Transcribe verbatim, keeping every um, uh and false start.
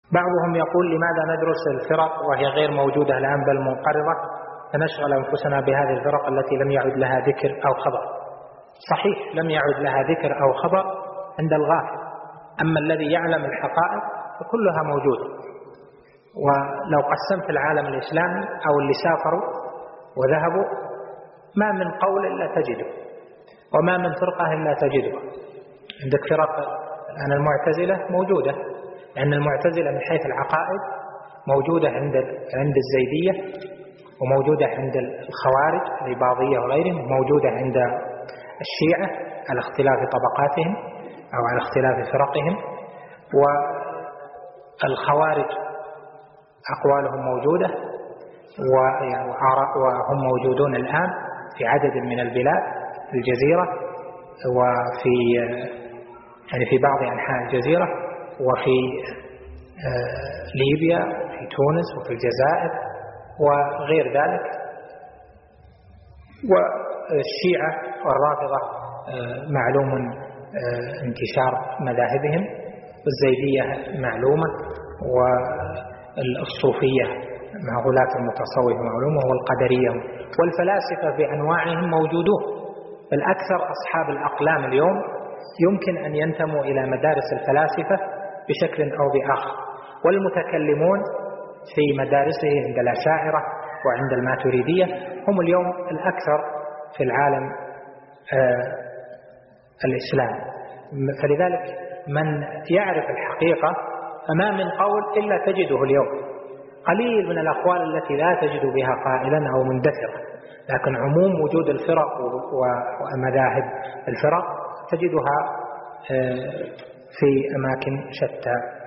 بعضهم يقول لماذا ندرس الفرق وهي غير موجودة الآن بل منقرضة، فنشغل أنفسنا بهذه الفرق التي لم يعد لها ذكر أو خبر. صحيح لم يعد لها ذكر أو خبر عند الغافل، أما الذي يعلم الحقائق فكلها موجودة. ولو قسمت العالم الإسلامي أو اللي سافروا وذهبوا ما من قول إلا تجده، وما من فرقة إلا تجده. عندك فرق الآن المعتزلة موجودة، لأن المعتزلة من حيث العقائد موجودة عند عند الزيدية، وموجودة عند الخوارج الإباضية وغيرهم، وموجودة عند الشيعة على اختلاف طبقاتهم أو على اختلاف فرقهم. والخوارج أقوالهم موجودة وهم موجودون الآن في عدد من البلاد في الجزيرة، وفي يعني في بعض أنحاء الجزيرة، وفي ليبيا وفي تونس وفي الجزائر وغير ذلك. والشيعة والرافضة معلوم انتشار مذاهبهم، والزيدية معلومة، والصوفية مع غلاة المتصوف معلومة، والقدرية، والفلاسفة بأنواعهم موجودون. الأكثر أصحاب الأقلام اليوم يمكن أن ينتموا إلى مدارس الفلاسفة بشكل أو بآخر، والمتكلمون في مدارسه عند الأشاعرة وعند الماتريدية هم اليوم الأكثر في العالم آه الإسلامي. فلذلك من يعرف الحقيقة فما من قول إلا تجده اليوم. قليل من الأقوال التي لا تجد بها قائلا أو مندثرا، لكن عموم وجود الفرق ومذاهب الفرق تجدها في أماكن شتى.